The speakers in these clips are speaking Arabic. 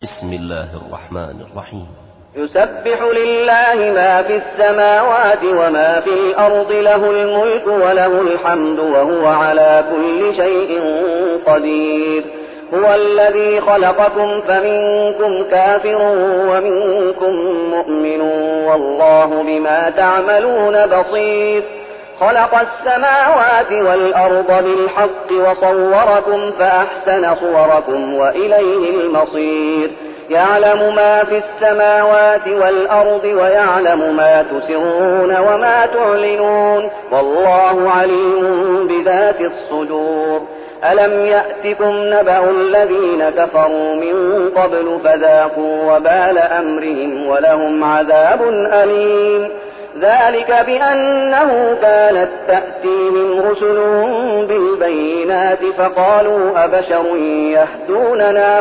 بسم الله الرحمن الرحيم. يسبح لله ما في السماوات وما في الأرض، له الملك وله الحمد وهو على كل شيء قدير. هو الذي خلقكم فمنكم كافر ومنكم مؤمن والله بما تعملون بصير. خلق السماوات والأرض بالحق وصوركم فأحسن صوركم وإليه المصير. يعلم ما في السماوات والأرض ويعلم ما تسرون وما تعلنون والله عليم بذات الصدور. ألم يأتكم نبأ الذين كفروا من قبل فذاقوا وبال أمرهم ولهم عذاب أليم. ذلك بأنه كانت تأتيهم رسلهم بالبينات فقالوا أبشر يهدوننا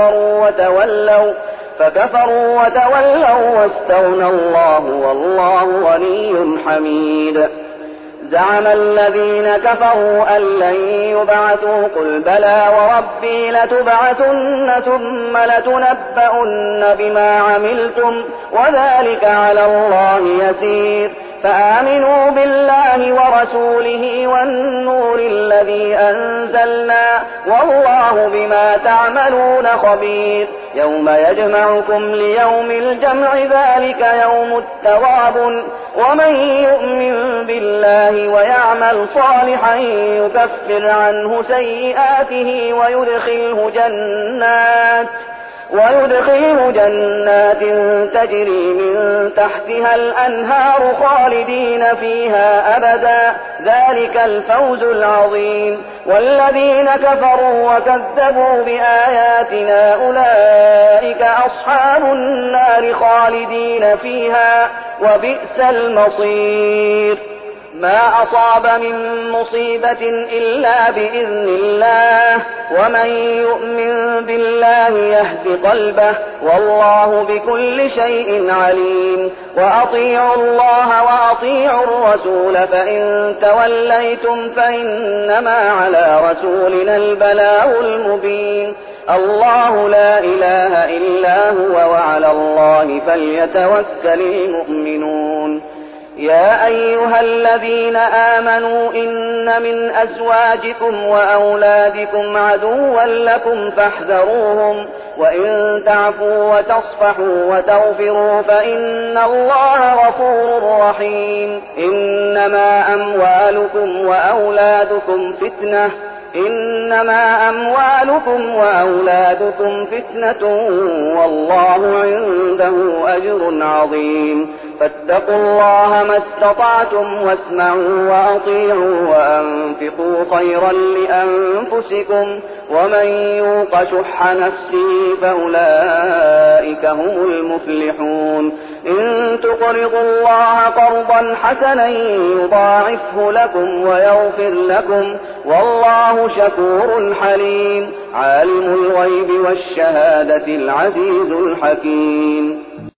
فكفروا وتولوا واستغنى الله والله غني حميد. زعم الذين كفروا أن لن يبعثوا قل بلى وربي لتبعثن ثم لتنبؤن بما عملتم وذلك على الله يسير. فآمنوا بالله ورسوله والنور الذي أنزلنا والله بما تعملون خبير. يوم يجمعكم ليوم الجمع ذلك يوم التغابن. ومن يؤمن بالله ويعمل صالحا يكفر عنه سيئاته ويدخله جنات تجري من تحتها الأنهار خالدين فيها أبدا. ذلك الفوز العظيم. والذين كفروا وكذبوا بآياتنا أولئك أصحاب النار خالدين فيها وبئس المصير. ما أصاب من مصيبة إلا بإذن الله ومن يؤمن بالله يهد قلبه والله بكل شيء عليم. وأطيعوا الله وأطيعوا الرسول فإن توليتم فإنما على رسولنا البلاغ المبين. الله لا إله إلا هو وعلى الله فليتوكل المؤمنون. يا أيها الذين آمنوا إن من أزواجكم وأولادكم عدوا لكم فاحذروهم وإن تعفوا وتصفحوا وتغفروا فإن الله غفور رحيم. إنما أموالكم وأولادكم فتنة والله عنده أجر عظيم. فاتقوا الله ما استطعتم واسمعوا وأطيعوا وأنفقوا خيرا لأنفسكم ومن يوق شح نفسه فأولئك هم المفلحون. إن تقرضوا الله قرضا حسنا يضاعفه لكم ويغفر لكم والله شكور حليم. عالم الغيب والشهادة العزيز الحكيم.